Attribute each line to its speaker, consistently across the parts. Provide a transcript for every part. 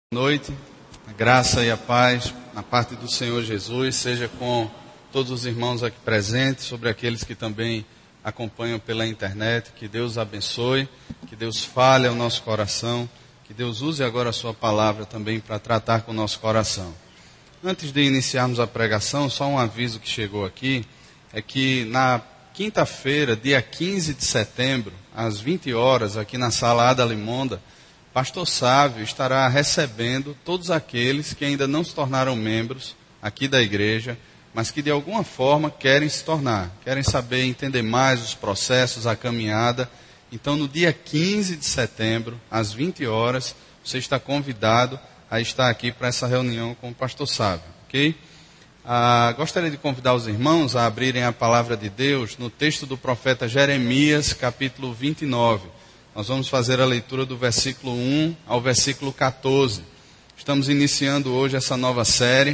Speaker 1: Noite, a graça e a paz na parte do Senhor Jesus seja com todos os irmãos aqui presentes, sobre aqueles que também acompanham pela internet. Que Deus abençoe, que Deus fale ao nosso coração, que Deus use agora a sua palavra também para tratar com o nosso coração. Antes de iniciarmos a pregação, só um aviso que chegou aqui, é que na quinta-feira, dia 15 de setembro, às 20 horas, aqui na sala Ada Limonda, Pastor Sávio estará recebendo todos aqueles que ainda não se tornaram membros aqui da igreja, mas que de alguma forma querem se tornar, querem saber, entender mais os processos, a caminhada. Então, no dia 15 de setembro, às 20 horas, você está convidado a estar aqui para essa reunião com o Pastor Sávio, ok? Gostaria de convidar os irmãos a abrirem a palavra de Deus no texto do profeta Jeremias, capítulo 29. Nós vamos fazer a leitura do versículo 1 ao versículo 14. Estamos iniciando hoje essa nova série.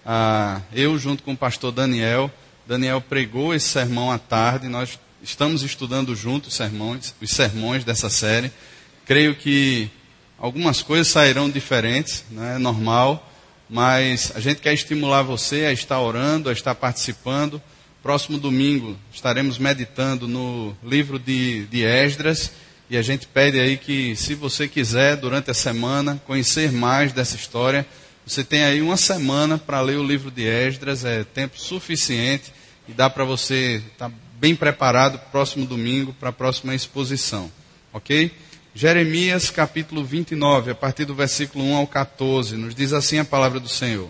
Speaker 1: Eu, junto com o pastor Daniel pregou esse sermão à tarde. Nós estamos estudando juntos os sermões dessa série. Creio que algumas coisas sairão diferentes, né? É normal, mas a gente quer estimular você a estar orando, a estar participando. Próximo domingo estaremos meditando no livro de Esdras. E a gente pede aí que, se você quiser, durante a semana, conhecer mais dessa história, você tem aí uma semana para ler o livro de Esdras, é tempo suficiente e dá para você estar bem preparado para o próximo domingo, para a próxima exposição, ok? Jeremias capítulo 29, a partir do versículo 1 ao 14, nos diz assim a palavra do Senhor.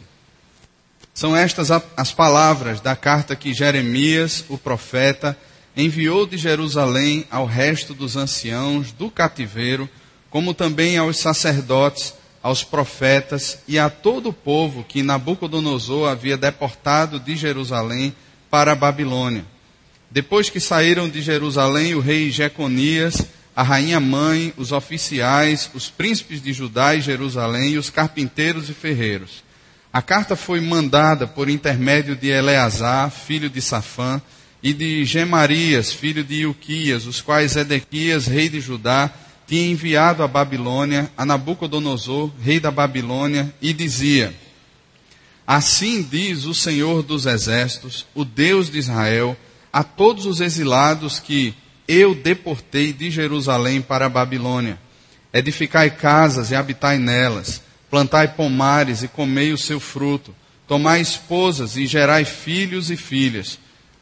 Speaker 1: São estas as palavras da carta que Jeremias, o profeta, enviou de Jerusalém ao resto dos anciãos do cativeiro, como também aos sacerdotes, aos profetas e a todo o povo que Nabucodonosor havia deportado de Jerusalém para a Babilônia. Depois que saíram de Jerusalém o rei Jeconias, a rainha-mãe, os oficiais, os príncipes de Judá e Jerusalém e os carpinteiros e ferreiros. A carta foi mandada por intermédio de Eleazar, filho de Safã, e de Gemarias, filho de Ilquias, os quais Edequias, rei de Judá, tinha enviado à Babilônia, a Nabucodonosor, rei da Babilônia, e dizia: Assim diz o Senhor dos Exércitos, o Deus de Israel, a todos os exilados que eu deportei de Jerusalém para a Babilônia: edificai casas e habitai nelas, plantai pomares e comei o seu fruto, tomai esposas e gerai filhos e filhas,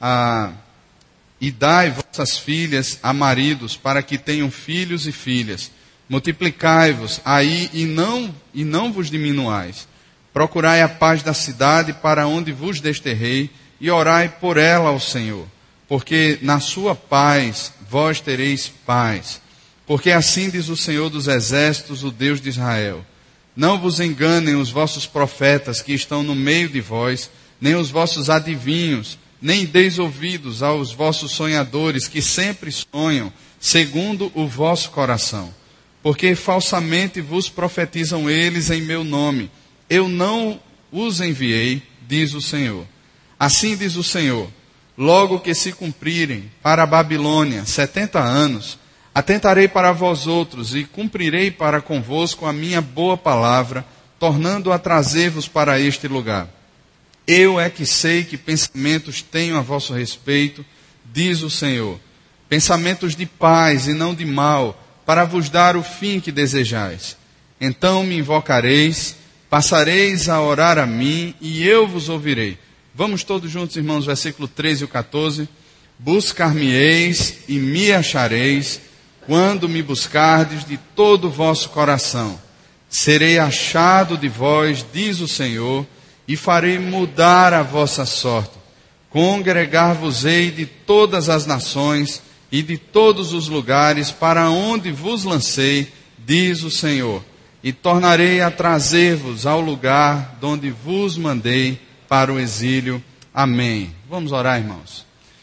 Speaker 1: e dai vossas filhas a maridos, para que tenham filhos e filhas. Multiplicai-vos aí e não vos diminuais. Procurai a paz da cidade para onde vos desterrei, e orai por ela ao Senhor, porque na sua paz vós tereis paz. Porque assim diz o Senhor dos Exércitos, o Deus de Israel: Não vos enganem os vossos profetas que estão no meio de vós, nem os vossos adivinhos, nem deis ouvidos aos vossos sonhadores que sempre sonham segundo o vosso coração. Porque falsamente vos profetizam eles em meu nome. Eu não os enviei, diz o Senhor. Assim diz o Senhor: logo que se cumprirem para a Babilônia 70 anos, atentarei para vós outros e cumprirei para convosco a minha boa palavra, tornando a trazer-vos para este lugar. Eu é que sei que pensamentos tenho a vosso respeito, diz o Senhor, pensamentos de paz e não de mal, para vos dar o fim que desejais. Então me invocareis, passareis a orar a mim, e eu vos ouvirei. Vamos todos juntos, irmãos, versículo 13 e 14. Buscar-me-eis e me achareis, quando me buscardes de todo o vosso coração. Serei achado de vós, diz o Senhor, e farei mudar a vossa sorte. Congregar-vos-ei de todas as nações e de todos os lugares para onde vos lancei, diz o Senhor, e tornarei a trazer-vos ao lugar de onde vos mandei para o exílio. Amém. Vamos orar, irmãos.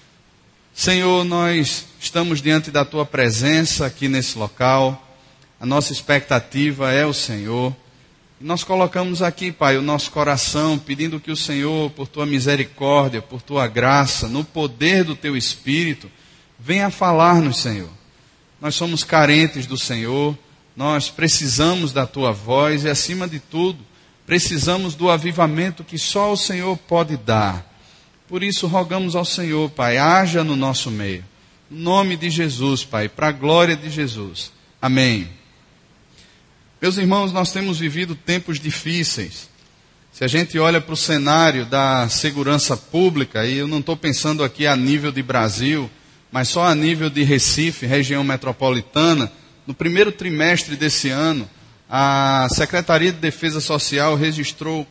Speaker 1: Senhor, nós estamos diante da Tua presença aqui nesse local. A nossa expectativa é o Senhor. Nós colocamos aqui, Pai, o nosso coração, pedindo que o Senhor, por Tua misericórdia, por Tua graça, no poder do Teu Espírito, venha falar-nos, Senhor. Nós somos carentes do Senhor, nós precisamos da Tua voz e, acima de tudo, precisamos do avivamento que só o Senhor pode dar. Por isso, rogamos ao Senhor, Pai, haja no nosso meio. Em nome de Jesus, Pai, para a glória de Jesus. Amém. Meus irmãos, nós temos vivido tempos difíceis. Se a gente olha para o cenário da segurança pública, e eu não estou pensando aqui a nível de Brasil, mas só a nível de Recife, região metropolitana, no primeiro trimestre desse ano, a Secretaria de Defesa Social registrou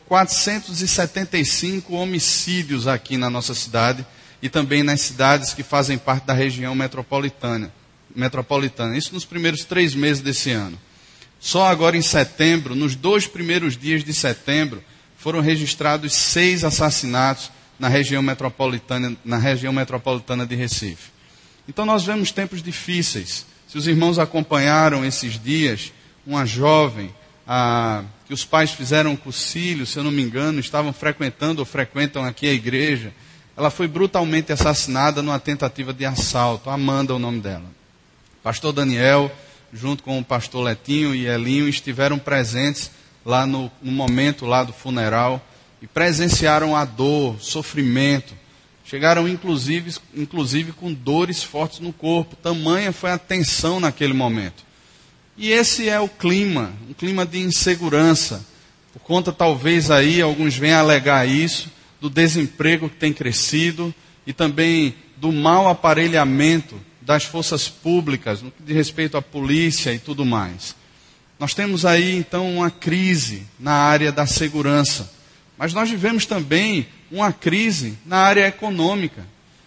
Speaker 1: 475 homicídios aqui na nossa cidade e também nas cidades que fazem parte da região metropolitana. Isso nos primeiros 3 meses desse ano. Só agora em setembro, nos 2 primeiros dias de setembro, foram registrados 6 assassinatos na região metropolitana de Recife. Então nós vemos tempos difíceis. Se os irmãos acompanharam esses dias, uma jovem que os pais fizeram um cursilho, se eu não me engano, estavam frequentando ou frequentam aqui a igreja, ela foi brutalmente assassinada numa tentativa de assalto. Amanda é o nome dela. Pastor Daniel, junto com o pastor Letinho e Elinho, estiveram presentes lá no momento lá do funeral e presenciaram a dor, sofrimento. Chegaram inclusive com dores fortes no corpo. Tamanha foi a tensão naquele momento. E esse é o clima, um clima de insegurança. Por conta, talvez, aí, alguns venham alegar isso, do desemprego que tem crescido e também do mau aparelhamento das forças públicas, no que diz respeito à polícia e tudo mais. Nós temos aí, então, uma crise na área da segurança. Mas nós vivemos também uma crise na área econômica.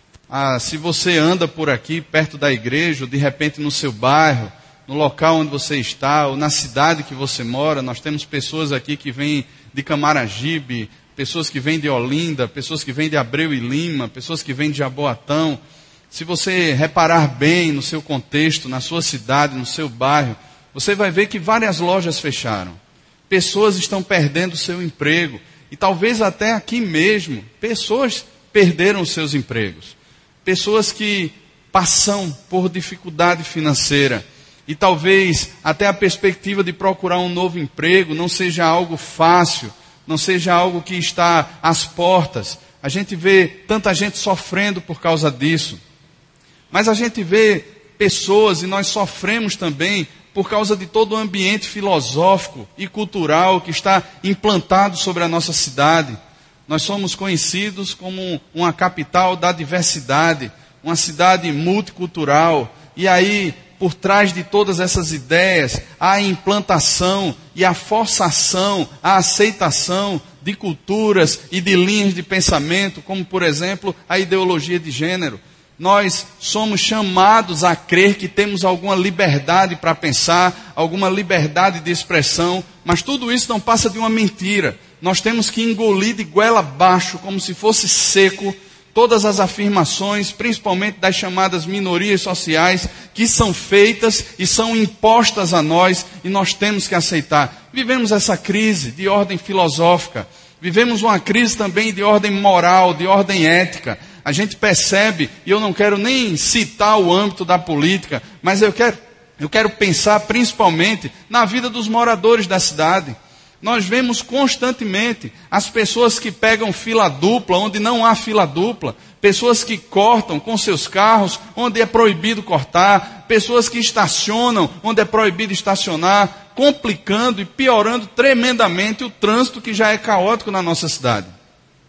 Speaker 1: Se você anda por aqui, perto da igreja, ou de repente no seu bairro, no local onde você está, ou na cidade que você mora, nós temos pessoas aqui que vêm de Camaragibe, pessoas que vêm de Olinda, pessoas que vêm de Abreu e Lima, pessoas que vêm de Jaboatão. Se você reparar bem no seu contexto, na sua cidade, no seu bairro, você vai ver que várias lojas fecharam. Pessoas estão perdendo o seu emprego. E talvez até aqui mesmo, pessoas perderam os seus empregos. Pessoas que passam por dificuldade financeira. E talvez até a perspectiva de procurar um novo emprego não seja algo fácil, não seja algo que está às portas. A gente vê tanta gente sofrendo por causa disso. Mas a gente vê pessoas, e nós sofremos também, por causa de todo o ambiente filosófico e cultural que está implantado sobre a nossa cidade. Nós somos conhecidos como uma capital da diversidade, uma cidade multicultural. E aí, por trás de todas essas ideias, há a implantação e a forçação, a aceitação de culturas e de linhas de pensamento, como, por exemplo, a ideologia de gênero. Nós somos chamados a crer que temos alguma liberdade para pensar, alguma liberdade de expressão, mas tudo isso não passa de uma mentira. Nós temos que engolir de goela abaixo, como se fosse seco, todas as afirmações, principalmente das chamadas minorias sociais, que são feitas e são impostas a nós, e nós temos que aceitar. Vivemos essa crise de ordem filosófica, vivemos uma crise também de ordem moral, de ordem ética. A gente percebe, e eu não quero nem citar o âmbito da política, mas eu quero pensar principalmente na vida dos moradores da cidade. Nós vemos constantemente as pessoas que pegam fila dupla, onde não há fila dupla, pessoas que cortam com seus carros, onde é proibido cortar, pessoas que estacionam, onde é proibido estacionar, complicando e piorando tremendamente o trânsito que já é caótico na nossa cidade.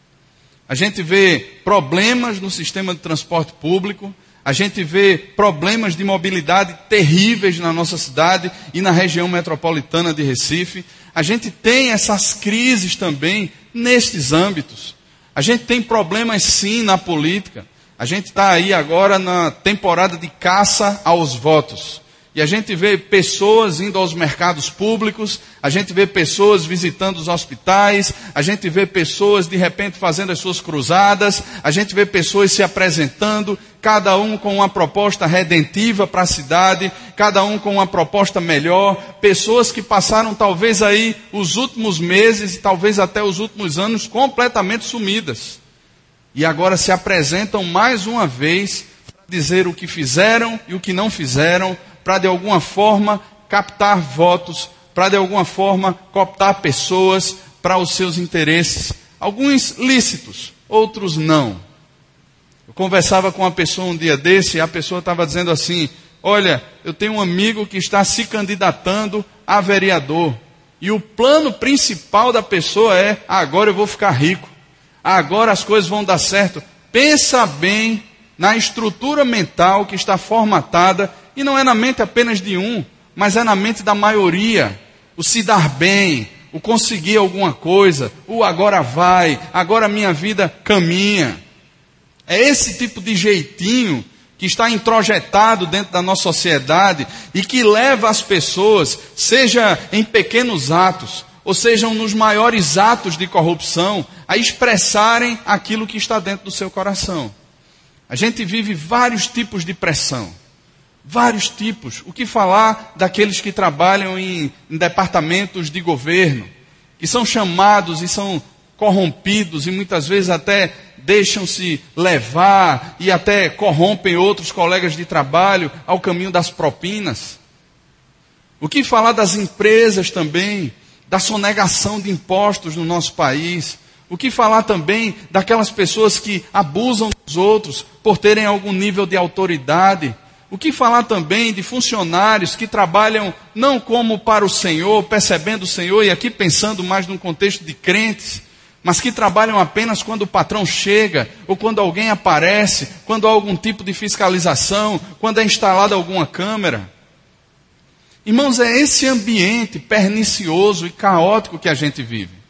Speaker 1: A gente vê problemas no sistema de transporte público, a gente vê problemas de mobilidade terríveis na nossa cidade e na região metropolitana de Recife. A gente tem essas crises também nestes âmbitos. A gente tem problemas sim na política. A gente está aí agora na temporada de caça aos votos. E a gente vê pessoas indo aos mercados públicos, a gente vê pessoas visitando os hospitais, a gente vê pessoas de repente fazendo as suas cruzadas, a gente vê pessoas se apresentando, cada um com uma proposta redentiva para a cidade, cada um com uma proposta melhor, pessoas que passaram talvez aí os últimos meses e talvez até os últimos anos completamente sumidas. E agora se apresentam mais uma vez para dizer o que fizeram e o que não fizeram, para de alguma forma captar votos, para de alguma forma cooptar pessoas para os seus interesses. Alguns lícitos, outros não. Eu conversava com uma pessoa um dia desse e a pessoa estava dizendo assim: olha, eu tenho um amigo que está se candidatando a vereador. E o plano principal da pessoa é: agora eu vou ficar rico. Agora as coisas vão dar certo. Pensa bem na estrutura mental que está formatada, e não é na mente apenas de um, mas é na mente da maioria. O se dar bem, o conseguir alguma coisa, o agora vai, agora a minha vida caminha. É esse tipo de jeitinho que está introjetado dentro da nossa sociedade e que leva as pessoas, seja em pequenos atos, ou sejam nos maiores atos de corrupção, a expressarem aquilo que está dentro do seu coração. A gente vive vários tipos de pressão. Vários tipos. O que falar daqueles que trabalham em departamentos de governo, que são chamados e são corrompidos e muitas vezes até deixam-se levar e até corrompem outros colegas de trabalho ao caminho das propinas. O que falar das empresas também, da sonegação de impostos no nosso país. O que falar também daquelas pessoas que abusam dos outros por terem algum nível de autoridade. O que falar também de funcionários que trabalham não como para o Senhor, percebendo o Senhor, e aqui pensando mais num contexto de crentes, mas que trabalham apenas quando o patrão chega, ou quando alguém aparece, quando há algum tipo de fiscalização, quando é instalada alguma câmera. Irmãos, é esse ambiente pernicioso e caótico que a gente vive.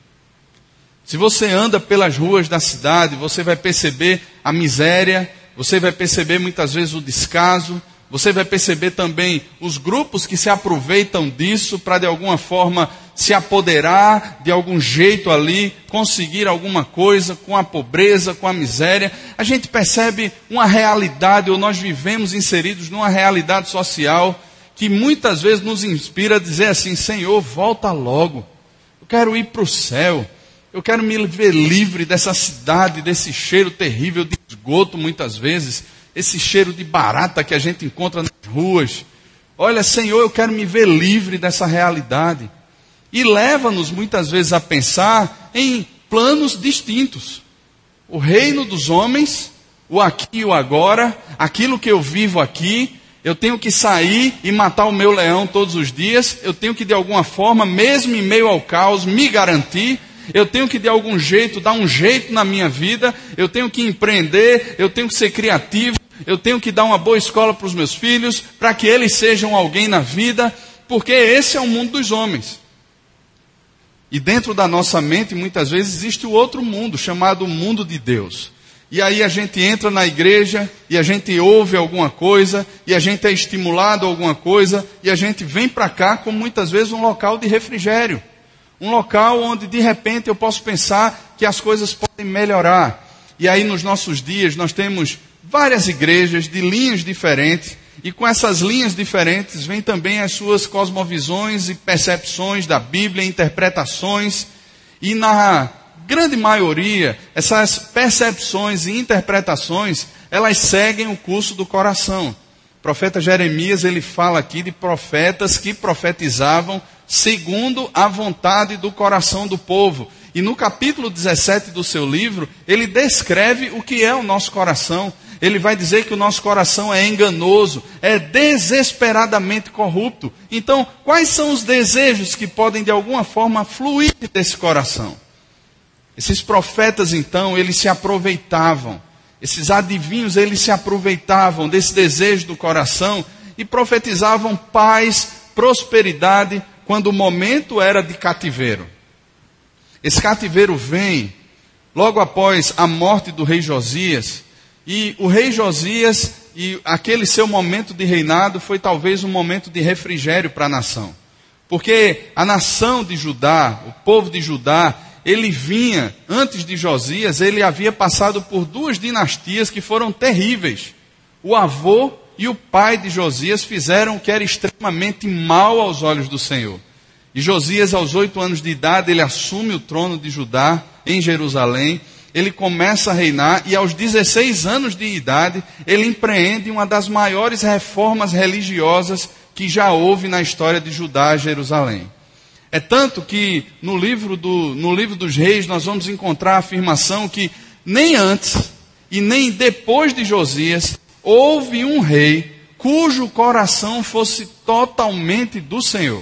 Speaker 1: Se você anda pelas ruas da cidade, você vai perceber a miséria, você vai perceber muitas vezes o descaso, você vai perceber também os grupos que se aproveitam disso para de alguma forma se apoderar de algum jeito ali, conseguir alguma coisa com a pobreza, com a miséria. A gente percebe uma realidade, ou nós vivemos inseridos numa realidade social que muitas vezes nos inspira a dizer assim: Senhor, volta logo, eu quero ir para o céu. Eu quero me ver livre dessa cidade, desse cheiro terrível de esgoto muitas vezes, esse cheiro de barata que a gente encontra nas ruas. Olha, Senhor, eu quero me ver livre dessa realidade. E leva-nos muitas vezes a pensar em planos distintos. O reino dos homens, o aqui e o agora, aquilo que eu vivo aqui, eu tenho que sair e matar o meu leão todos os dias, eu tenho que de alguma forma, mesmo em meio ao caos, me garantir. Eu tenho que de algum jeito dar um jeito na minha vida, eu tenho que empreender, eu tenho que ser criativo, eu tenho que dar uma boa escola para os meus filhos, para que eles sejam alguém na vida, porque esse é o mundo dos homens. E dentro da nossa mente muitas vezes existe o outro mundo, chamado mundo de Deus. E aí a gente entra na igreja, e a gente ouve alguma coisa, e a gente é estimulado a alguma coisa, e a gente vem para cá como muitas vezes um local de refrigério. Um local onde de repente eu posso pensar que as coisas podem melhorar. E aí nos nossos dias nós temos várias igrejas de linhas diferentes. E com essas linhas diferentes vêm também as suas cosmovisões e percepções da Bíblia, interpretações. E na grande maioria, essas percepções e interpretações, elas seguem o curso do coração. O profeta Jeremias, ele fala aqui de profetas que profetizavam segundo a vontade do coração do povo. E no capítulo 17 do seu livro, ele descreve o que é o nosso coração. Ele vai dizer que o nosso coração é enganoso, é desesperadamente corrupto. Então, quais são os desejos que podem de alguma forma fluir desse coração? Esses profetas, então, eles se aproveitavam. Esses adivinhos, eles se aproveitavam desse desejo do coração e profetizavam paz, prosperidade, quando o momento era de cativeiro. Esse cativeiro vem logo após a morte do rei Josias. E o rei Josias, e aquele seu momento de reinado, foi talvez um momento de refrigério para a nação. Porque a nação de Judá, o povo de Judá, ele vinha, antes de Josias, ele havia passado por duas dinastias que foram terríveis. O avô e o pai de Josias fizeram o que era extremamente mal aos olhos do Senhor. E Josias, aos 8 anos de idade, ele assume o trono de Judá em Jerusalém. Ele começa a reinar e aos 16 anos de idade, ele empreende uma das maiores reformas religiosas que já houve na história de Judá e Jerusalém. É tanto que no livro dos Reis nós vamos encontrar a afirmação que nem antes e nem depois de Josias houve um rei cujo coração fosse totalmente do Senhor.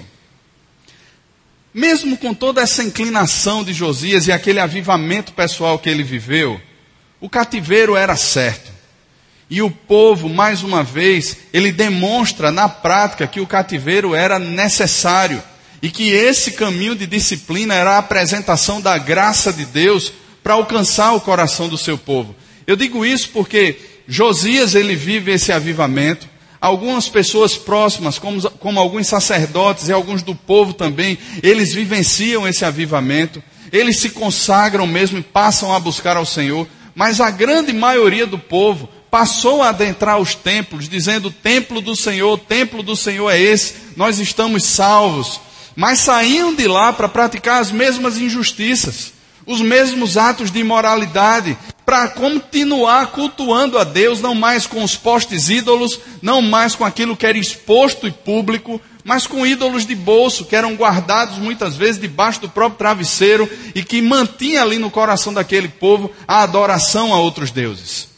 Speaker 1: Mesmo com toda essa inclinação de Josias e aquele avivamento pessoal que ele viveu, o cativeiro era certo. E o povo, mais uma vez, ele demonstra na prática que o cativeiro era necessário. E que esse caminho de disciplina era a apresentação da graça de Deus para alcançar o coração do seu povo. Eu digo isso porque Josias, ele vive esse avivamento. Algumas pessoas próximas, como alguns sacerdotes e alguns do povo também, eles vivenciam esse avivamento. Eles se consagram mesmo e passam a buscar ao Senhor. Mas a grande maioria do povo passou a adentrar os templos, dizendo: o templo do Senhor é esse, nós estamos salvos. Mas saíam de lá para praticar as mesmas injustiças, os mesmos atos de imoralidade, para continuar cultuando a Deus, não mais com os postes ídolos, não mais com aquilo que era exposto e público, mas com ídolos de bolso, que eram guardados muitas vezes debaixo do próprio travesseiro, e que mantinha ali no coração daquele povo a adoração a outros deuses.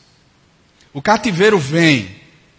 Speaker 1: O cativeiro vem,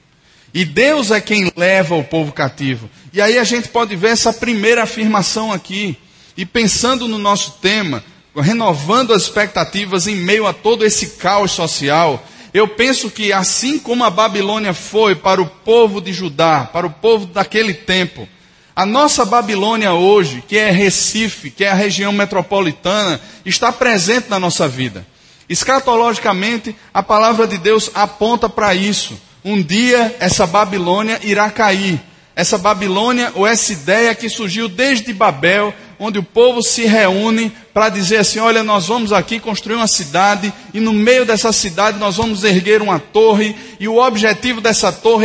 Speaker 1: e Deus é quem leva o povo cativo. E aí a gente pode ver essa primeira afirmação aqui. E pensando no nosso tema, renovando as expectativas em meio a todo esse caos social, eu penso que assim como a Babilônia foi para o povo de Judá, para o povo daquele tempo, a nossa Babilônia hoje, que é Recife, que é a região metropolitana, está presente na nossa vida. Escatologicamente, a palavra de Deus aponta para isso. Um dia essa Babilônia irá cair. Essa Babilônia, ou essa ideia que surgiu desde Babel, onde o povo se reúne para dizer assim: olha, nós vamos aqui construir uma cidade, e no meio dessa cidade nós vamos erguer uma torre, e o objetivo dessa torre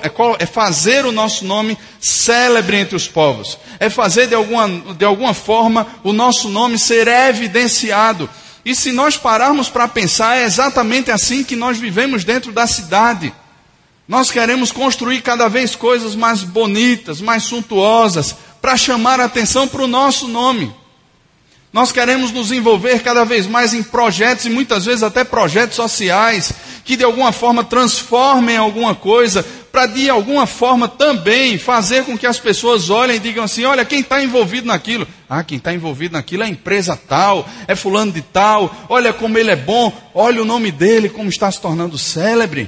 Speaker 1: é fazer o nosso nome célebre entre os povos. É fazer de alguma forma o nosso nome ser evidenciado. E se nós pararmos para pensar, é exatamente assim que nós vivemos dentro da cidade. Nós queremos construir cada vez coisas mais bonitas, mais suntuosas, para chamar a atenção para o nosso nome. Nós queremos nos envolver cada vez mais em projetos, e muitas vezes até projetos sociais, que de alguma forma transformem alguma coisa, para de alguma forma também fazer com que as pessoas olhem e digam assim: olha, quem está envolvido naquilo? Ah, quem está envolvido naquilo é a empresa tal, é fulano de tal, olha como ele é bom, olha o nome dele, como está se tornando célebre.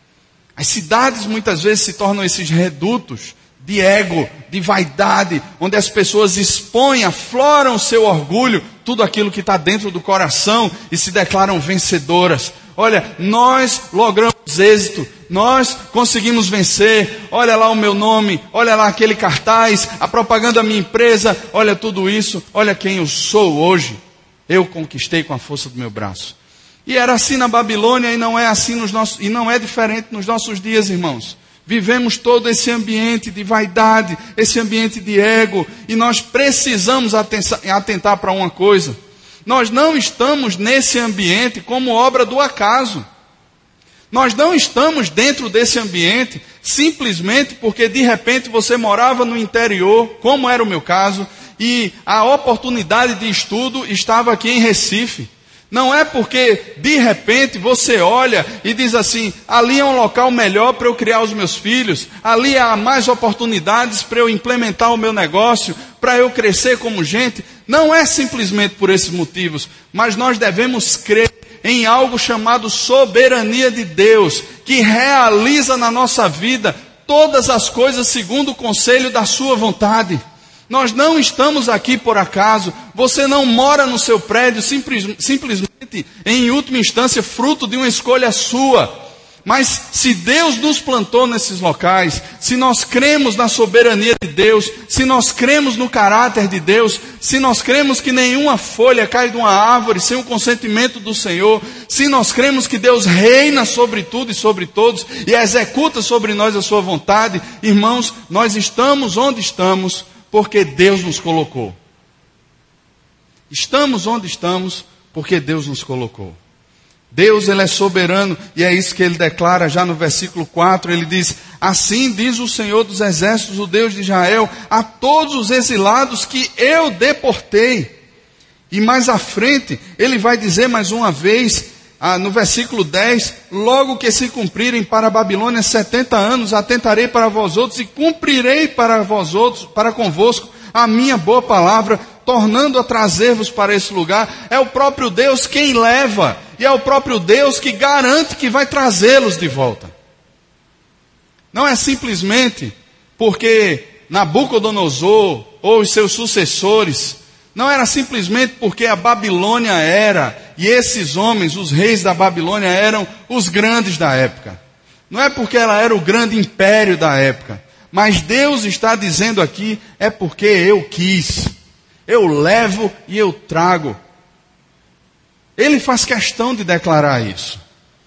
Speaker 1: As cidades muitas vezes se tornam esses redutos de ego, de vaidade, onde as pessoas expõem, afloram o seu orgulho, tudo aquilo que está dentro do coração, e se declaram vencedoras. Olha, nós logramos êxito, nós conseguimos vencer, olha lá o meu nome, olha lá aquele cartaz, a propaganda da minha empresa, olha tudo isso, olha quem eu sou hoje, eu conquistei com a força do meu braço. E era assim na Babilônia, e não é assim e não é diferente nos nossos dias, irmãos. Vivemos todo esse ambiente de vaidade, esse ambiente de ego, e nós precisamos atentar para uma coisa: nós não estamos nesse ambiente como obra do acaso. Nós não estamos dentro desse ambiente simplesmente porque de repente você morava no interior, como era o meu caso, e a oportunidade de estudo estava aqui em Recife. Não é porque de repente você olha e diz assim: ali é um local melhor para eu criar os meus filhos, ali há mais oportunidades para eu implementar o meu negócio, para eu crescer como gente. Não é simplesmente por esses motivos, mas nós devemos crer em algo chamado soberania de Deus, que realiza na nossa vida todas as coisas segundo o conselho da sua vontade. Nós não estamos aqui por acaso. Você não mora no seu prédio simplesmente, em última instância, fruto de uma escolha sua. Mas se Deus nos plantou nesses locais, se nós cremos na soberania de Deus, se nós cremos no caráter de Deus, se nós cremos que nenhuma folha cai de uma árvore sem o consentimento do Senhor, se nós cremos que Deus reina sobre tudo e sobre todos e executa sobre nós a sua vontade, irmãos, nós estamos onde estamos porque Deus nos colocou. Estamos onde estamos porque Deus nos colocou. Deus, ele é soberano, e é isso que ele declara já no versículo 4, ele diz: assim diz o Senhor dos Exércitos, o Deus de Israel, a todos os exilados que eu deportei. E mais à frente, ele vai dizer mais uma vez, no versículo 10, logo que se cumprirem para a Babilônia 70 anos, atentarei para vós outros e cumprirei para vós outros, para convosco, a minha boa palavra, tornando a trazer-vos para esse lugar. É o próprio Deus quem leva, e é o próprio Deus que garante que vai trazê-los de volta. Não é simplesmente porque Nabucodonosor ou os seus sucessores, não era simplesmente porque a Babilônia era, e esses homens, os reis da Babilônia, eram os grandes da época. Não é porque ela era o grande império da época. Mas Deus está dizendo aqui, é porque eu quis. Eu levo e eu trago. Ele faz questão de declarar isso.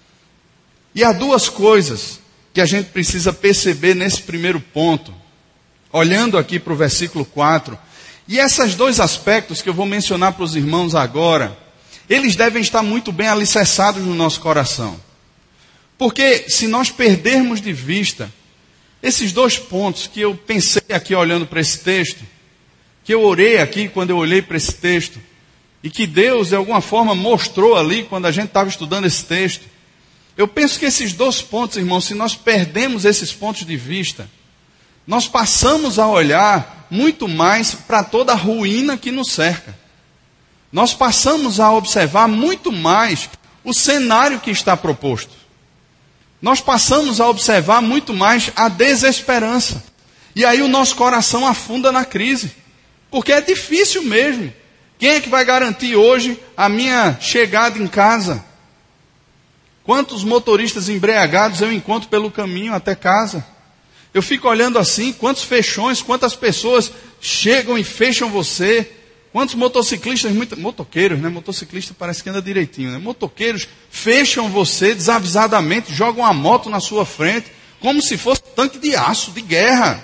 Speaker 1: E há duas coisas que a gente precisa perceber nesse primeiro ponto. Olhando aqui para o versículo 4. E esses dois aspectos que eu vou mencionar para os irmãos agora, eles devem estar muito bem alicerçados no nosso coração. Porque se nós perdermos de vista esses dois pontos que eu pensei aqui olhando para esse texto, que eu orei aqui quando eu olhei para esse texto, e que Deus de alguma forma mostrou ali quando a gente estava estudando esse texto, eu penso que esses dois pontos, irmãos, se nós perdemos esses pontos de vista, nós passamos a olhar muito mais para toda a ruína que nos cerca. Nós passamos a observar muito mais o cenário que está proposto. Nós passamos a observar muito mais a desesperança. E aí o nosso coração afunda na crise. Porque é difícil mesmo. Quem é que vai garantir hoje a minha chegada em casa? Quantos motoristas embriagados eu encontro pelo caminho até casa? Eu fico olhando assim, quantos fechões, quantas pessoas chegam e fecham você. Quantos motociclistas, motoqueiros, né? Motociclista parece que anda direitinho, né? Motoqueiros fecham você desavisadamente, jogam a moto na sua frente, como se fosse tanque de aço, de guerra.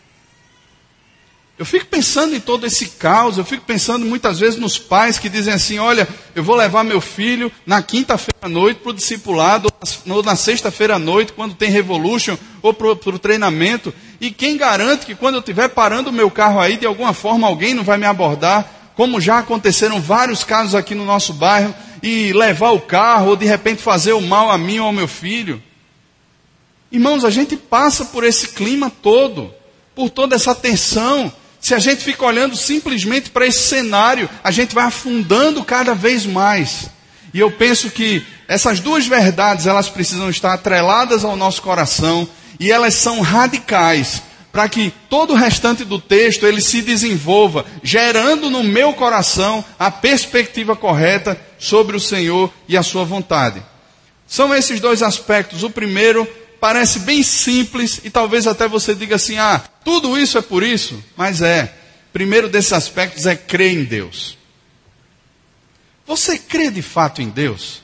Speaker 1: Eu fico pensando em todo esse caos, eu fico pensando muitas vezes nos pais que dizem assim, olha, eu vou levar meu filho na quinta-feira à noite para o discipulado, ou na sexta-feira à noite, quando tem Revolution, ou para o treinamento, e quem garante que quando eu estiver parando o meu carro aí, de alguma forma alguém não vai me abordar, como já aconteceram vários casos aqui no nosso bairro, e levar o carro, ou de repente fazer o mal a mim ou ao meu filho. Irmãos, a gente passa por esse clima todo, por toda essa tensão. Se a gente fica olhando simplesmente para esse cenário, a gente vai afundando cada vez mais. E eu penso que essas duas verdades, elas precisam estar atreladas ao nosso coração, e elas são radicais, para que todo o restante do texto, ele se desenvolva, gerando no meu coração a perspectiva correta sobre o Senhor e a sua vontade. São esses dois aspectos. O primeiro parece bem simples, e talvez até você diga assim, tudo isso é por isso? Mas primeiro desses aspectos é crer em Deus. Você crê de fato em Deus?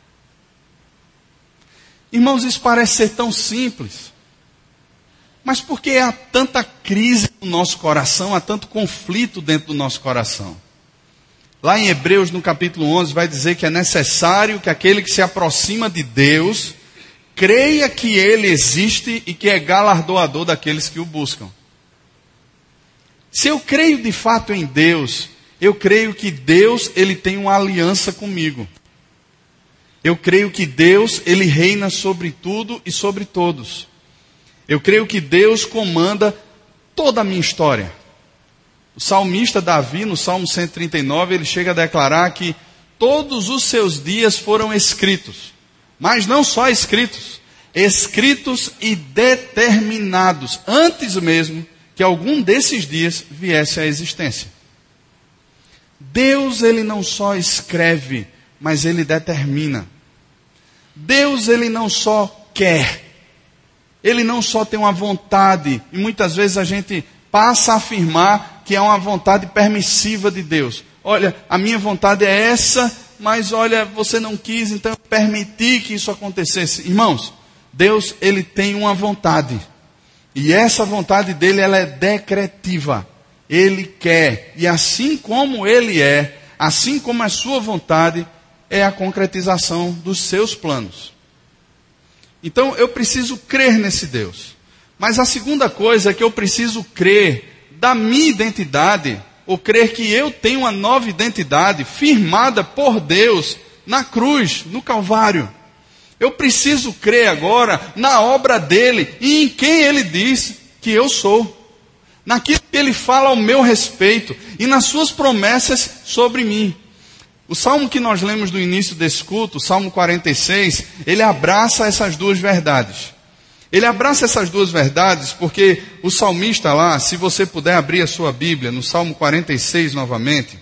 Speaker 1: Irmãos, isso parece ser tão simples. Mas por que há tanta crise no nosso coração, há tanto conflito dentro do nosso coração? Lá em Hebreus, no capítulo 11, vai dizer que é necessário que aquele que se aproxima de Deus creia que Ele existe e que é galardoador daqueles que o buscam. Se eu creio de fato em Deus, eu creio que Deus, Ele tem uma aliança comigo. Eu creio que Deus, Ele reina sobre tudo e sobre todos. Eu creio que Deus comanda toda a minha história. O salmista Davi, no Salmo 139, ele chega a declarar que todos os seus dias foram escritos. Mas não só escritos, escritos e determinados, antes mesmo que algum desses dias viesse à existência. Deus, Ele não só escreve, mas Ele determina. Deus, Ele não só quer, Ele não só tem uma vontade, e muitas vezes a gente passa a afirmar que é uma vontade permissiva de Deus. Olha, a minha vontade é essa, mas olha, você não quis, então eu permiti que isso acontecesse. Irmãos, Deus, Ele tem uma vontade. E essa vontade dEle, ela é decretiva. Ele quer. E assim como Ele é, assim como a sua vontade, é a concretização dos seus planos. Então eu preciso crer nesse Deus. Mas a segunda coisa é que eu preciso crer da minha identidade, ou crer que eu tenho uma nova identidade firmada por Deus na cruz, no Calvário. Eu preciso crer agora na obra dele e em quem ele diz que eu sou. Naquilo que ele fala ao meu respeito e nas suas promessas sobre mim. O salmo que nós lemos do início desse culto, o Salmo 46, ele abraça essas duas verdades. Ele abraça essas duas verdades porque o salmista lá, se você puder abrir a sua Bíblia, no Salmo 46 novamente,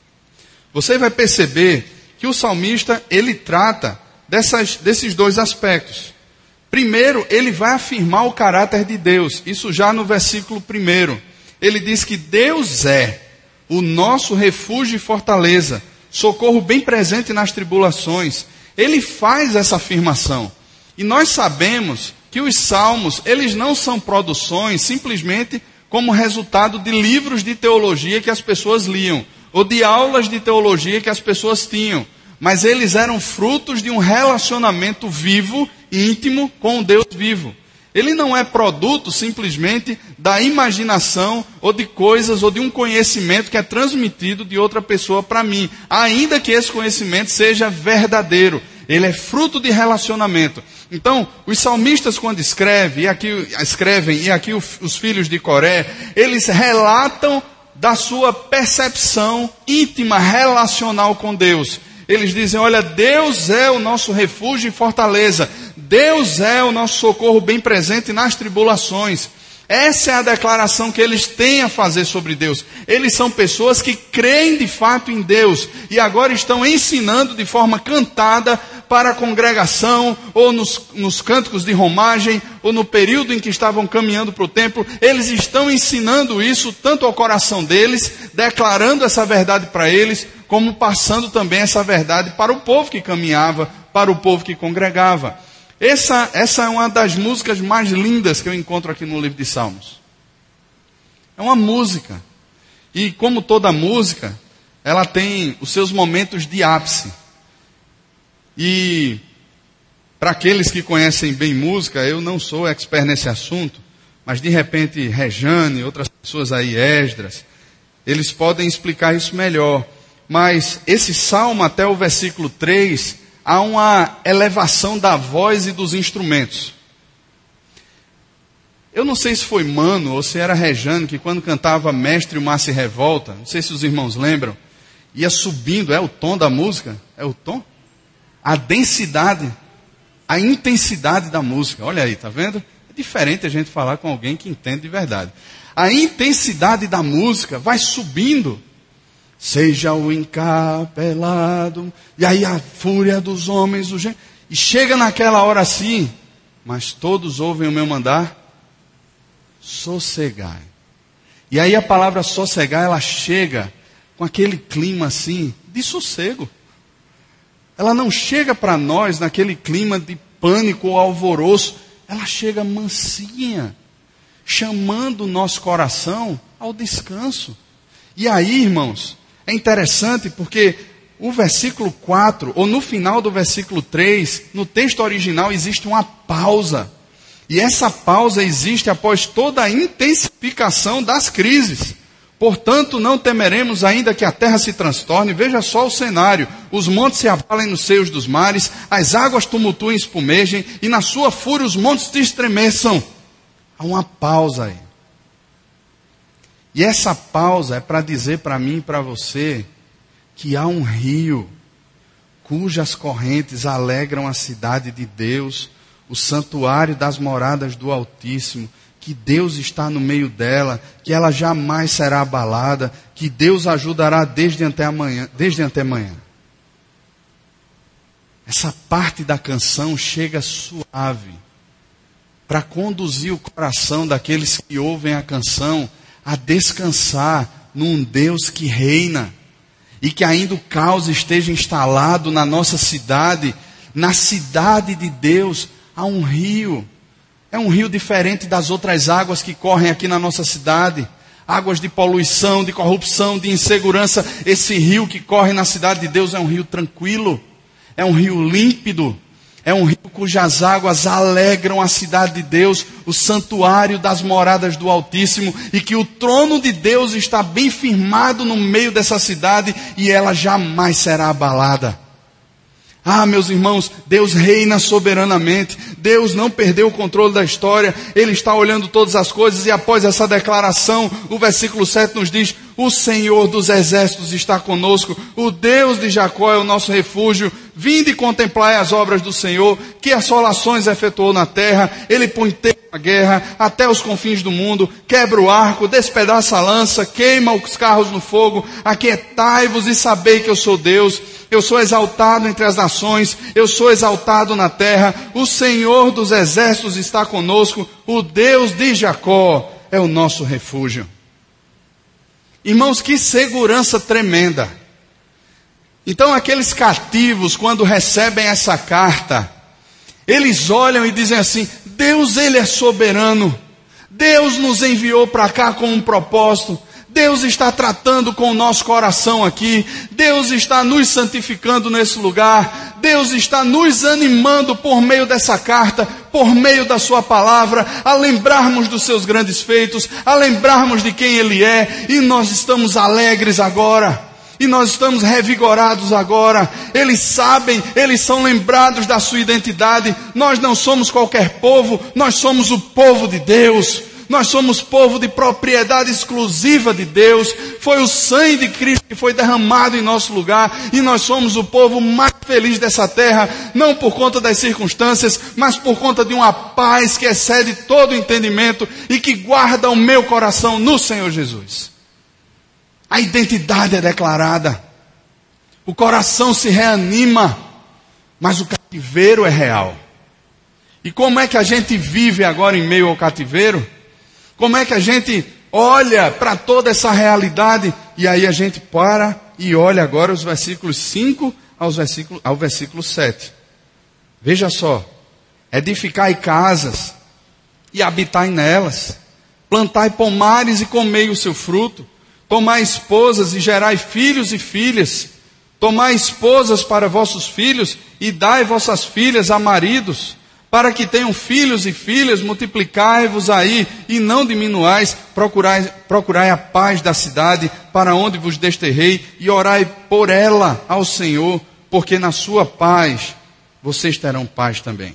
Speaker 1: você vai perceber que o salmista, ele trata desses dois aspectos. Primeiro, ele vai afirmar o caráter de Deus, isso já no versículo 1. Ele diz que Deus é o nosso refúgio e fortaleza, socorro bem presente nas tribulações. Ele faz essa afirmação. E nós sabemos que os salmos, eles não são produções simplesmente como resultado de livros de teologia que as pessoas liam, ou de aulas de teologia que as pessoas tinham, mas eles eram frutos de um relacionamento vivo, íntimo, com o Deus vivo. Ele não é produto simplesmente da imaginação, ou de coisas, ou de um conhecimento que é transmitido de outra pessoa para mim, ainda que esse conhecimento seja verdadeiro. Ele é fruto de relacionamento. Então, os salmistas quando escrevem, e aqui os filhos de Coré, eles relatam da sua percepção íntima, relacional com Deus. Eles dizem, olha, Deus é o nosso refúgio e fortaleza. Deus é o nosso socorro bem presente nas tribulações. Essa é a declaração que eles têm a fazer sobre Deus. Eles são pessoas que creem de fato em Deus e agora estão ensinando de forma cantada para a congregação, ou nos cânticos de romagem, ou no período em que estavam caminhando para o templo. Eles estão ensinando isso tanto ao coração deles, declarando essa verdade para eles, como passando também essa verdade para o povo que caminhava, para o povo que congregava. Essa é uma das músicas mais lindas que eu encontro aqui no livro de Salmos. É uma música. E como toda música, ela tem os seus momentos de ápice. E para aqueles que conhecem bem música, eu não sou expert nesse assunto, mas de repente Rejane, outras pessoas aí, Esdras, eles podem explicar isso melhor. Mas esse salmo até o versículo 3, há uma elevação da voz e dos instrumentos. Eu não sei se foi Mano ou se era Rejane, que quando cantava Mestre, o Mar se Revolta, não sei se os irmãos lembram, ia subindo, é o tom da música? É o tom? A densidade, a intensidade da música. Olha aí, tá vendo? É diferente a gente falar com alguém que entende de verdade. A intensidade da música vai subindo. Seja o encapelado, e aí a fúria dos homens, e chega naquela hora assim, mas todos ouvem o meu mandar, sossegai. E aí a palavra sossegai, ela chega com aquele clima assim, de sossego. Ela não chega para nós naquele clima de pânico ou alvoroço, ela chega mansinha, chamando o nosso coração ao descanso. E aí, irmãos, é interessante porque o versículo 4, ou no final do versículo 3, no texto original existe uma pausa. E essa pausa existe após toda a intensificação das crises. Portanto, não temeremos ainda que a terra se transtorne. Veja só o cenário. Os montes se abalem nos seios dos mares, as águas tumultuem e espumejem, e na sua fúria os montes se estremeçam. Há uma pausa aí. E essa pausa é para dizer para mim e para você que há um rio cujas correntes alegram a cidade de Deus, o santuário das moradas do Altíssimo, que Deus está no meio dela, que ela jamais será abalada, que Deus ajudará desde antemanhã. Essa parte da canção chega suave para conduzir o coração daqueles que ouvem a canção a descansar num Deus que reina e que ainda o caos esteja instalado na nossa cidade. Na cidade de Deus há um rio. É um rio diferente das outras águas que correm aqui na nossa cidade. Águas de poluição, de corrupção, de insegurança. Esse rio que corre na cidade de Deus é um rio tranquilo. é um rio límpido, é um rio cujas águas alegram a cidade de Deus, o santuário das moradas do Altíssimo, e que o trono de Deus está bem firmado no meio dessa cidade e ela jamais será abalada. Ah, meus irmãos, Deus reina soberanamente, Deus não perdeu o controle da história, Ele está olhando todas as coisas, e após essa declaração, o versículo 7 nos diz: o Senhor dos exércitos está conosco, o Deus de Jacó é o nosso refúgio, vinde contemplai as obras do Senhor, que assolações efetuou na terra, Ele põe termo à guerra, até os confins do mundo, quebra o arco, despedaça a lança, queima os carros no fogo, aquietai-vos e sabei que eu sou Deus. Eu sou exaltado entre as nações, eu sou exaltado na terra, o Senhor dos exércitos está conosco, o Deus de Jacó é o nosso refúgio. Irmãos, que segurança tremenda. Então aqueles cativos, quando recebem essa carta, eles olham e dizem assim: Deus, Ele é soberano, Deus nos enviou para cá com um propósito, Deus está tratando com o nosso coração aqui, Deus está nos santificando nesse lugar, Deus está nos animando por meio dessa carta, por meio da sua palavra, a lembrarmos dos seus grandes feitos, a lembrarmos de quem Ele é, e nós estamos alegres agora, e nós estamos revigorados agora. Eles sabem, eles são lembrados da sua identidade. Nós não somos qualquer povo, nós somos o povo de Deus. Nós somos povo de propriedade exclusiva de Deus. Foi o sangue de Cristo que foi derramado em nosso lugar. E nós somos o povo mais feliz dessa terra. Não por conta das circunstâncias, mas por conta de uma paz que excede todo o entendimento. E que guarda o meu coração no Senhor Jesus. A identidade é declarada. O coração se reanima. Mas o cativeiro é real. E como é que a gente vive agora em meio ao cativeiro? Como é que a gente olha para toda essa realidade? E aí a gente para e olha agora os versículos 5 ao versículo 7. Veja só. Edificai casas e habitai nelas. Plantai pomares e comei o seu fruto. Tomai esposas e gerai filhos e filhas. Tomai esposas para vossos filhos e dai vossas filhas a maridos. Para que tenham filhos e filhas, multiplicai-vos aí e não diminuais, procurai a paz da cidade para onde vos desterrei e orai por ela ao Senhor, porque na sua paz vocês terão paz também.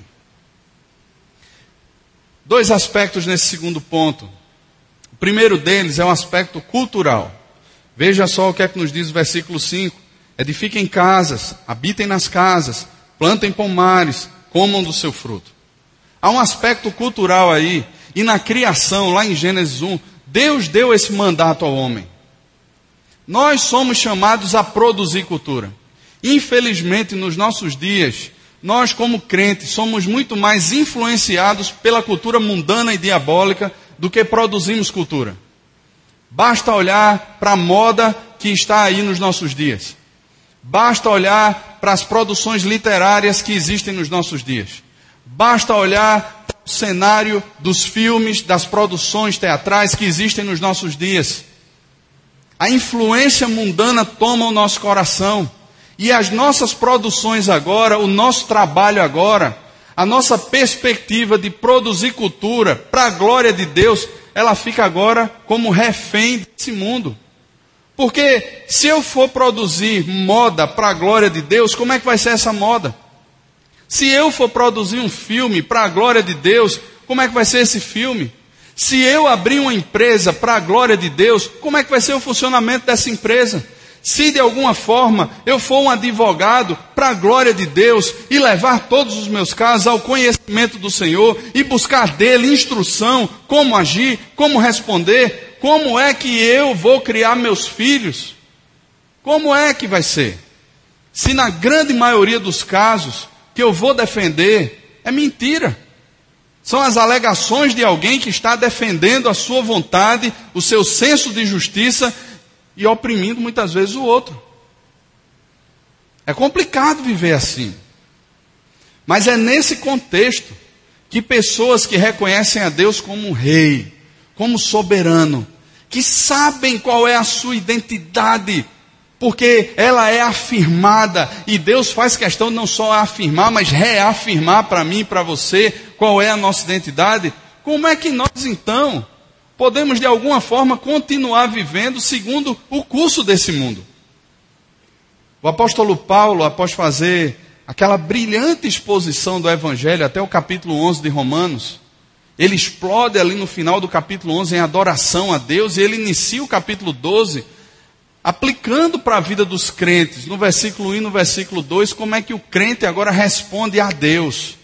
Speaker 1: Dois aspectos nesse segundo ponto. O primeiro deles é um aspecto cultural. Veja só o que é que nos diz o versículo 5. Edifiquem casas, habitem nas casas, plantem pomares, comam do seu fruto. Há um aspecto cultural aí, e na criação, lá em Gênesis 1, Deus deu esse mandato ao homem. Nós somos chamados a produzir cultura. Infelizmente, nos nossos dias, nós como crentes somos muito mais influenciados pela cultura mundana e diabólica do que produzimos cultura. Basta olhar para a moda que está aí nos nossos dias. Basta olhar para as produções literárias que existem nos nossos dias. Basta olhar para o cenário dos filmes, das produções teatrais que existem nos nossos dias. A influência mundana toma o nosso coração. E as nossas produções agora, o nosso trabalho agora, a nossa perspectiva de produzir cultura para a glória de Deus, ela fica agora como refém desse mundo. Porque se eu for produzir moda para a glória de Deus, como é que vai ser essa moda? Se eu for produzir um filme para a glória de Deus, como é que vai ser esse filme? Se eu abrir uma empresa para a glória de Deus, como é que vai ser o funcionamento dessa empresa? Se de alguma forma eu for um advogado para a glória de Deus e levar todos os meus casos ao conhecimento do Senhor e buscar dele instrução, como agir, como responder, como é que eu vou criar meus filhos? Como é que vai ser? Se na grande maioria dos casos que eu vou defender é mentira. São as alegações de alguém que está defendendo a sua vontade, o seu senso de justiça e oprimindo muitas vezes o outro. É complicado viver assim. Mas é nesse contexto que pessoas que reconhecem a Deus como um rei, como soberano, que sabem qual é a sua identidade porque ela é afirmada, e Deus faz questão de não só afirmar, mas reafirmar para mim e para você qual é a nossa identidade. Como é que nós então podemos de alguma forma continuar vivendo segundo o curso desse mundo? O apóstolo Paulo, após fazer aquela brilhante exposição do Evangelho até o capítulo 11 de Romanos, ele explode ali no final do capítulo 11 em adoração a Deus, e ele inicia o capítulo 12 aplicando para a vida dos crentes, no versículo 1 e no versículo 2, como é que o crente agora responde a Deus.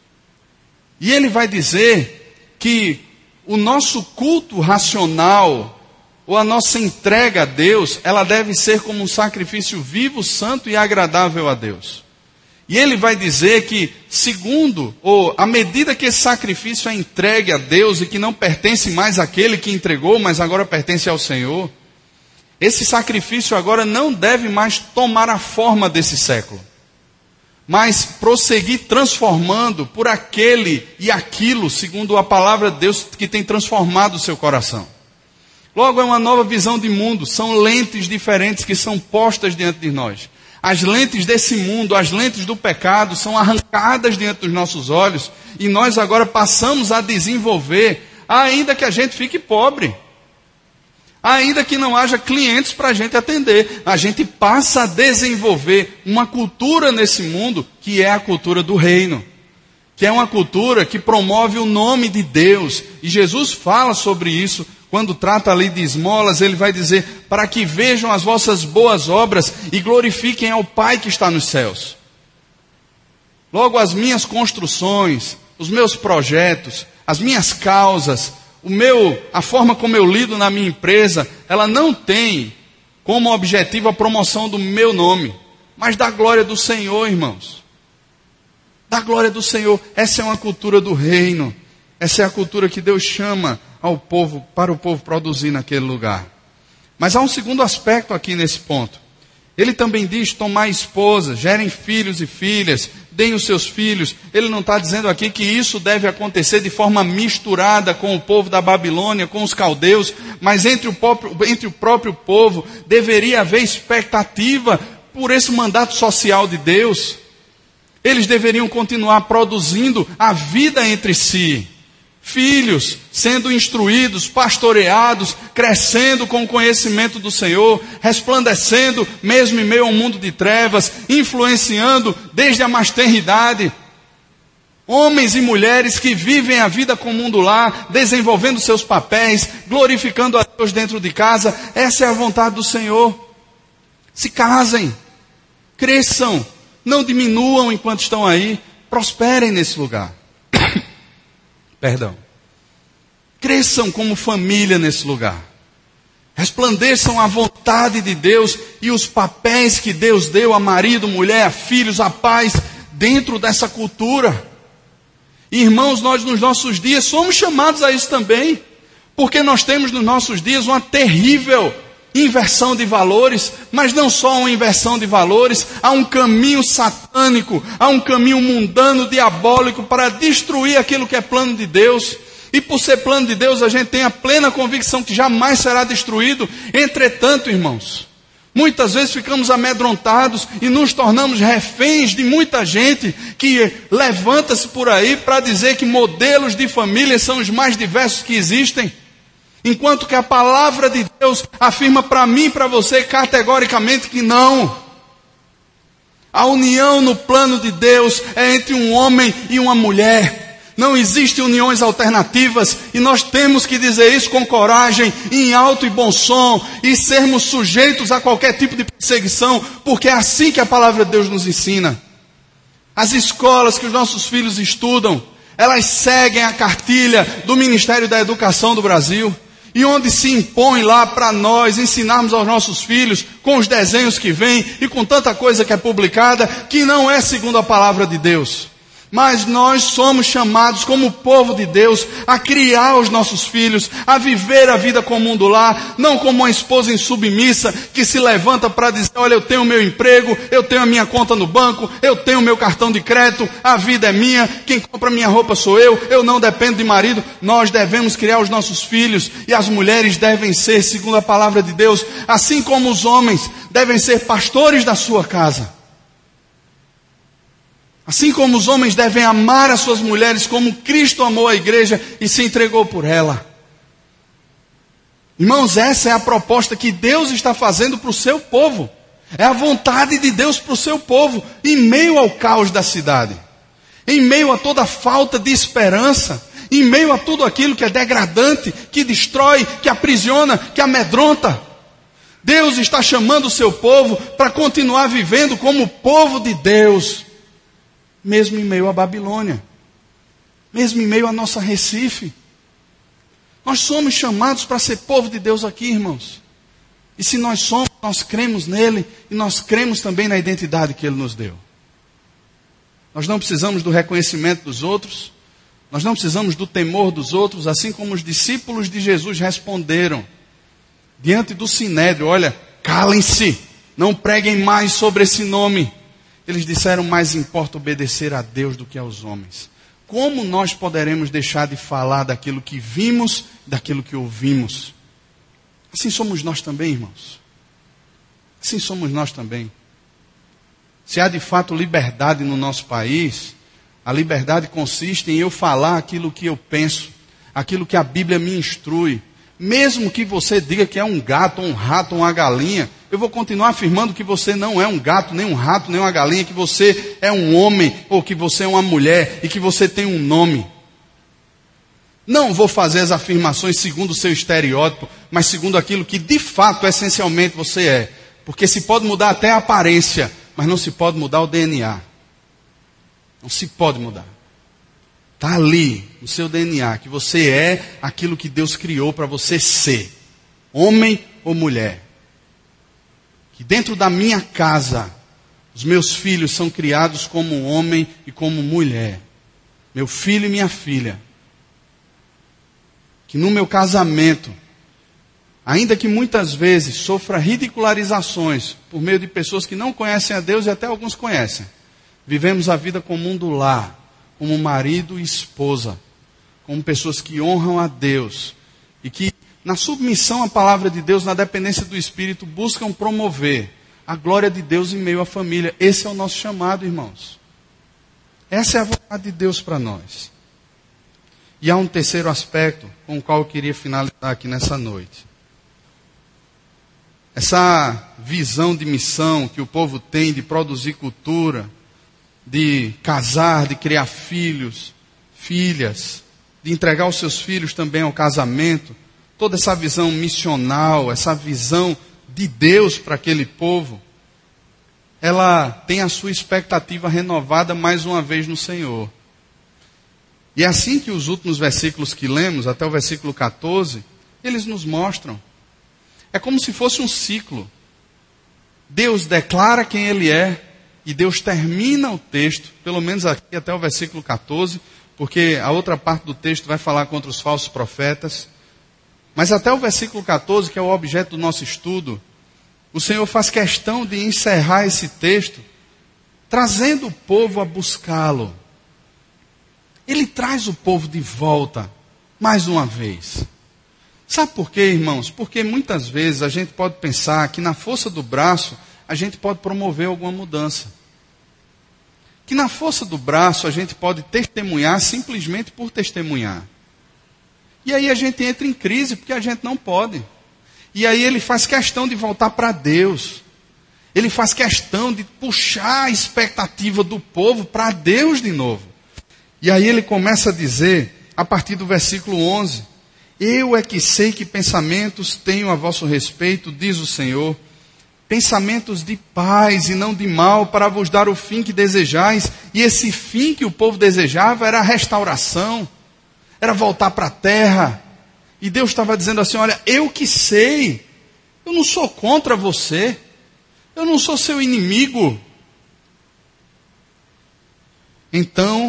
Speaker 1: E ele vai dizer que o nosso culto racional, ou a nossa entrega a Deus, ela deve ser como um sacrifício vivo, santo e agradável a Deus. E ele vai dizer que, segundo, ou à medida que esse sacrifício é entregue a Deus e que não pertence mais àquele que entregou, mas agora pertence ao Senhor, esse sacrifício agora não deve mais tomar a forma desse século, mas prosseguir transformando por aquele e aquilo, segundo a palavra de Deus, que tem transformado o seu coração. Logo, é uma nova visão de mundo, são lentes diferentes que são postas diante de nós. As lentes desse mundo, as lentes do pecado, são arrancadas diante dos nossos olhos, e nós agora passamos a desenvolver, ainda que a gente fique pobre, ainda que não haja clientes para a gente atender, a gente passa a desenvolver uma cultura nesse mundo, que é a cultura do reino, que é uma cultura que promove o nome de Deus, e Jesus fala sobre isso. Quando trata ali de esmolas, ele vai dizer, para que vejam as vossas boas obras e glorifiquem ao Pai que está nos céus. Logo, as minhas construções, os meus projetos, as minhas causas, a forma como eu lido na minha empresa, ela não tem como objetivo a promoção do meu nome, mas da glória do Senhor, irmãos. Da glória do Senhor. Essa é uma cultura do reino. Essa é a cultura que Deus chama ao povo, para o povo produzir naquele lugar. Mas há um segundo aspecto aqui nesse ponto. Ele também diz, tomai esposa, gerem filhos e filhas, deem os seus filhos. Ele não está dizendo aqui que isso deve acontecer de forma misturada com o povo da Babilônia, com os caldeus, mas entre o próprio povo deveria haver expectativa por esse mandato social de Deus. Eles deveriam continuar produzindo a vida entre si. Filhos sendo instruídos, pastoreados, crescendo com o conhecimento do Senhor, resplandecendo mesmo em meio a um mundo de trevas, influenciando desde a mais tenra idade. Homens e mulheres que vivem a vida comum do lar, desenvolvendo seus papéis, glorificando a Deus dentro de casa. Essa é a vontade do Senhor. Se casem, cresçam, não diminuam enquanto estão aí, prosperem nesse lugar. Perdão. Cresçam como família nesse lugar. Resplandeçam a vontade de Deus e os papéis que Deus deu a marido, mulher, a filhos, a pais, dentro dessa cultura. Irmãos, nós nos nossos dias somos chamados a isso também, porque nós temos nos nossos dias uma terrível inversão de valores, mas não só uma inversão de valores, há um caminho satânico, há um caminho mundano, diabólico, para destruir aquilo que é plano de Deus. E por ser plano de Deus, a gente tem a plena convicção que jamais será destruído. Entretanto, irmãos, muitas vezes ficamos amedrontados e nos tornamos reféns de muita gente que levanta-se por aí para dizer que modelos de família são os mais diversos que existem. Enquanto que a palavra de Deus afirma para mim e para você categoricamente que não. A união no plano de Deus é entre um homem e uma mulher. Não existem uniões alternativas e nós temos que dizer isso com coragem, em alto e bom som, e sermos sujeitos a qualquer tipo de perseguição, porque é assim que a palavra de Deus nos ensina. As escolas que os nossos filhos estudam, elas seguem a cartilha do Ministério da Educação do Brasil. E onde se impõe lá para nós ensinarmos aos nossos filhos, com os desenhos que vêm e com tanta coisa que é publicada, que não é segundo a palavra de Deus. Mas nós somos chamados como povo de Deus a criar os nossos filhos, a viver a vida comum do lar, não como uma esposa insubmissa que se levanta para dizer, olha, eu tenho o meu emprego, eu tenho a minha conta no banco, eu tenho o meu cartão de crédito, a vida é minha, quem compra minha roupa sou eu não dependo de marido. Nós devemos criar os nossos filhos e as mulheres devem ser, segundo a palavra de Deus, assim como os homens devem ser pastores da sua casa. Assim como os homens devem amar as suas mulheres como Cristo amou a igreja e se entregou por ela. Irmãos, essa é a proposta que Deus está fazendo para o seu povo. É a vontade de Deus para o seu povo, em meio ao caos da cidade. Em meio a toda a falta de esperança. Em meio a tudo aquilo que é degradante, que destrói, que aprisiona, que amedronta. Deus está chamando o seu povo para continuar vivendo como povo de Deus. Mesmo em meio à Babilônia, mesmo em meio à nossa Recife. Nós somos chamados para ser povo de Deus aqui, irmãos. E se nós somos, nós cremos nele e nós cremos também na identidade que ele nos deu. Nós não precisamos do reconhecimento dos outros, nós não precisamos do temor dos outros, assim como os discípulos de Jesus responderam diante do Sinédrio, olha, calem-se, não preguem mais sobre esse nome. Eles disseram, mais importa obedecer a Deus do que aos homens. Como nós poderemos deixar de falar daquilo que vimos, daquilo que ouvimos? Assim somos nós também, irmãos. Assim somos nós também. Se há de fato liberdade no nosso país, a liberdade consiste em eu falar aquilo que eu penso, aquilo que a Bíblia me instrui. Mesmo que você diga que é um gato, um rato, uma galinha, eu vou continuar afirmando que você não é um gato, nem um rato, nem uma galinha, que você é um homem, ou que você é uma mulher, e que você tem um nome. Não vou fazer as afirmações segundo o seu estereótipo, mas segundo aquilo que de fato, essencialmente você é. Porque se pode mudar até a aparência, mas não se pode mudar o DNA. Não se pode mudar. Está ali, no seu DNA, que você é aquilo que Deus criou para você ser. Homem ou mulher. Que dentro da minha casa, os meus filhos são criados como homem e como mulher. Meu filho e minha filha. Que no meu casamento, ainda que muitas vezes sofra ridicularizações por meio de pessoas que não conhecem a Deus e até alguns conhecem, vivemos a vida comum do lar, como marido e esposa, como pessoas que honram a Deus e que, na submissão à palavra de Deus, na dependência do Espírito, buscam promover a glória de Deus em meio à família. Esse é o nosso chamado, irmãos. Essa é a vontade de Deus para nós. E há um terceiro aspecto com o qual eu queria finalizar aqui nessa noite. Essa visão de missão que o povo tem de produzir cultura, de casar, de criar filhos, filhas, de entregar os seus filhos também ao casamento, toda essa visão missional, essa visão de Deus para aquele povo, ela tem a sua expectativa renovada mais uma vez no Senhor. E é assim que os últimos versículos que lemos, até o versículo 14, eles nos mostram. É como se fosse um ciclo. Deus declara quem Ele é, e Deus termina o texto, pelo menos aqui até o versículo 14, porque a outra parte do texto vai falar contra os falsos profetas. Mas até o versículo 14, que é o objeto do nosso estudo, o Senhor faz questão de encerrar esse texto, trazendo o povo a buscá-lo. Ele traz o povo de volta, mais uma vez. Sabe por quê, irmãos? Porque muitas vezes a gente pode pensar que na força do braço a gente pode promover alguma mudança. Que na força do braço a gente pode testemunhar simplesmente por testemunhar. E aí a gente entra em crise porque a gente não pode. E aí ele faz questão de voltar para Deus. Ele faz questão de puxar a expectativa do povo para Deus de novo. E aí ele começa a dizer, a partir do versículo 11, eu é que sei que pensamentos tenho a vosso respeito, diz o Senhor, pensamentos de paz e não de mal, para vos dar o fim que desejais. E esse fim que o povo desejava era a restauração, era voltar para a terra. E Deus estava dizendo assim, olha, eu que sei, eu não sou contra você, eu não sou seu inimigo. Então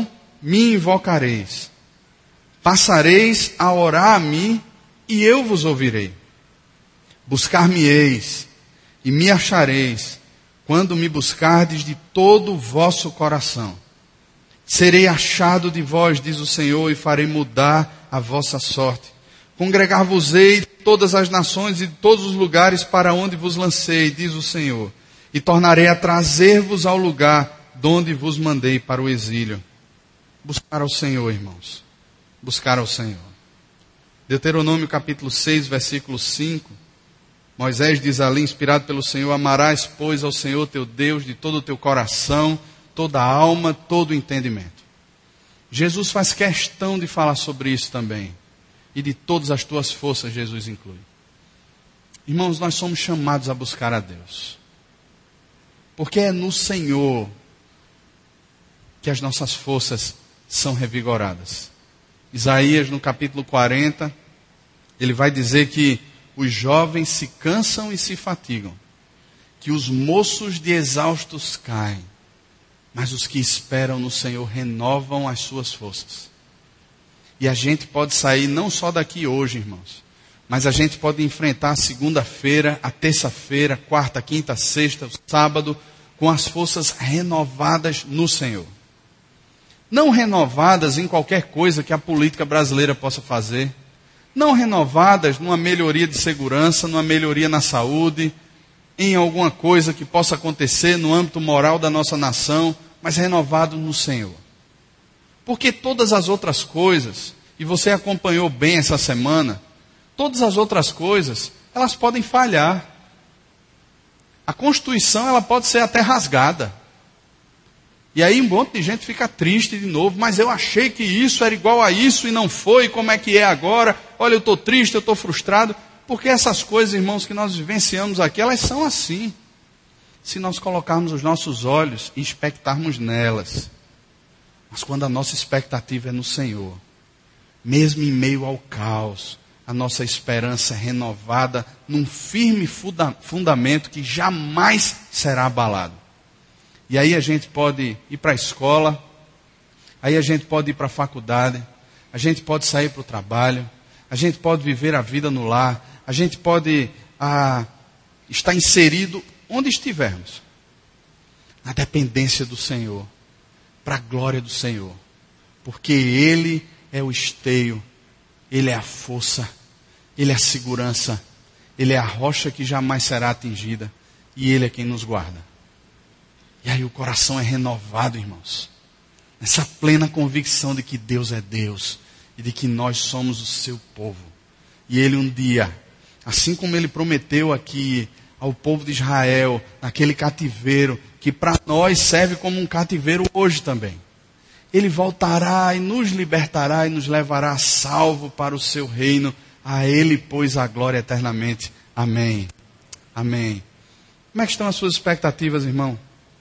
Speaker 1: me invocareis. Passareis a orar a mim, e eu vos ouvirei. Buscar-me-eis, e me achareis, quando me buscardes de todo o vosso coração. Serei achado de vós, diz o Senhor, e farei mudar a vossa sorte. Congregar-vos-ei de todas as nações e de todos os lugares para onde vos lancei, diz o Senhor. E tornarei a trazer-vos ao lugar de onde vos mandei para o exílio. Buscar ao Senhor, irmãos. Buscar ao Senhor. Deuteronômio capítulo 6, versículo 5. Moisés diz ali, inspirado pelo Senhor: amarás, pois, ao Senhor teu Deus de todo o teu coração, toda a alma, todo o entendimento. Jesus faz questão de falar sobre isso também. E de todas as tuas forças, Jesus inclui. Irmãos, nós somos chamados a buscar a Deus. Porque é no Senhor que as nossas forças são revigoradas. Isaías, no capítulo 40, ele vai dizer que os jovens se cansam e se fatigam, que os moços de exaustos caem, mas os que esperam no Senhor renovam as suas forças. E a gente pode sair não só daqui hoje, irmãos, mas a gente pode enfrentar a segunda-feira, a terça-feira, quarta, quinta, sexta, sábado, com as forças renovadas no Senhor. Não renovadas em qualquer coisa que a política brasileira possa fazer. Não renovadas numa melhoria de segurança, numa melhoria na saúde, em alguma coisa que possa acontecer no âmbito moral da nossa nação, mas renovado no Senhor. Porque todas as outras coisas, e você acompanhou bem essa semana, todas as outras coisas, elas podem falhar. A Constituição, ela pode ser até rasgada. E aí um monte de gente fica triste de novo, mas eu achei que isso era igual a isso e não foi, como é que é agora? Olha, eu estou triste, eu estou frustrado. Porque essas coisas, irmãos, que nós vivenciamos aqui, elas são assim. Se nós colocarmos os nossos olhos e expectarmos nelas. Mas quando a nossa expectativa é no Senhor, mesmo em meio ao caos, a nossa esperança é renovada num firme fundamento que jamais será abalado. E aí a gente pode ir para a escola, aí a gente pode ir para a faculdade, a gente pode sair para o trabalho, a gente pode viver a vida no lar, a gente pode estar inserido onde estivermos, na dependência do Senhor, para a glória do Senhor, porque Ele é o esteio, Ele é a força, Ele é a segurança, Ele é a rocha que jamais será atingida, e Ele é quem nos guarda. E aí o coração é renovado, irmãos, nessa plena convicção de que Deus é Deus, e de que nós somos o seu povo. E Ele um dia, assim como Ele prometeu aqui ao povo de Israel, naquele cativeiro, que para nós serve como um cativeiro hoje também. Ele voltará e nos libertará e nos levará a salvo para o seu reino. A Ele, pois, a glória eternamente. Amém. Amém. Como é que estão as suas expectativas, irmão?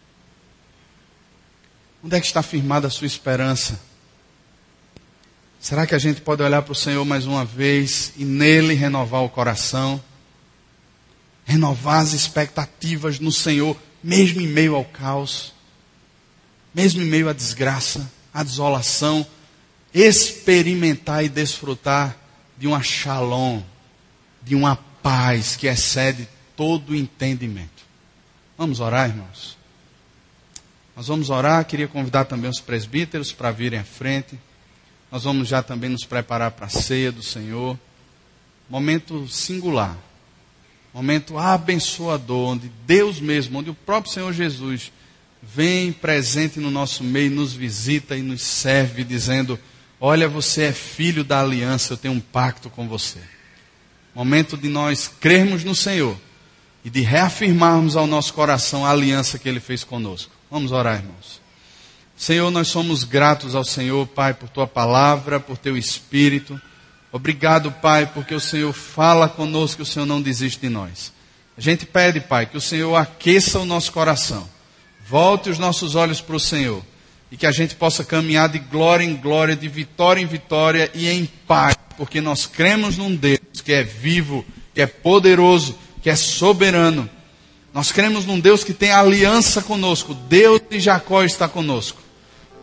Speaker 1: Onde é que está firmada a sua esperança? Será que a gente pode olhar para o Senhor mais uma vez e nele renovar o coração? Renovar as expectativas no Senhor, mesmo em meio ao caos, mesmo em meio à desgraça, à desolação, experimentar e desfrutar de uma shalom, de uma paz que excede todo o entendimento. Vamos orar, irmãos? Nós vamos orar, queria convidar também os presbíteros para virem à frente. Nós vamos já também nos preparar para a ceia do Senhor. Momento singular. Momento abençoador, onde Deus mesmo, onde o próprio Senhor Jesus vem presente no nosso meio, nos visita e nos serve, dizendo: olha, você é filho da aliança, eu tenho um pacto com você. Momento de nós crermos no Senhor e de reafirmarmos ao nosso coração a aliança que Ele fez conosco. Vamos orar, irmãos. Senhor, nós somos gratos ao Senhor, Pai, por Tua palavra, por Teu Espírito. Obrigado, Pai, porque o Senhor fala conosco, o Senhor não desiste de nós. A gente pede, Pai, que o Senhor aqueça o nosso coração. Volte os nossos olhos para o Senhor. E que a gente possa caminhar de glória em glória, de vitória em vitória e em paz. Porque nós cremos num Deus que é vivo, que é poderoso, que é soberano. Nós cremos num Deus que tem aliança conosco. Deus de Jacó está conosco.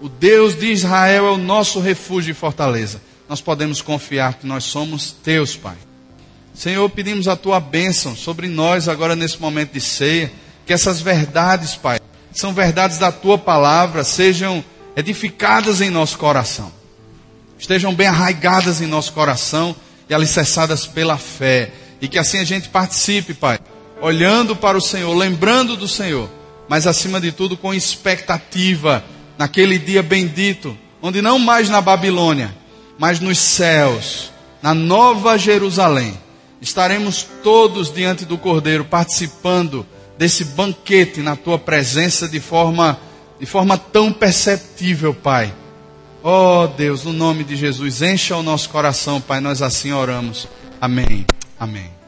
Speaker 1: o Deus de Israel é o nosso refúgio e fortaleza. Nós podemos confiar que nós somos teus, Pai. Senhor, pedimos a tua bênção sobre nós agora nesse momento de ceia, que essas verdades, Pai, são verdades da tua palavra, sejam edificadas em nosso coração, estejam bem arraigadas em nosso coração e alicerçadas pela fé, e que assim a gente participe, Pai, olhando para o Senhor, lembrando do Senhor, mas acima de tudo com expectativa naquele dia bendito, onde não mais na Babilônia, mas nos céus, na Nova Jerusalém, estaremos todos diante do Cordeiro, participando desse banquete na tua presença de forma tão perceptível, Pai. Oh Deus, no nome de Jesus, encha o nosso coração, Pai, nós assim oramos. Amém. Amém.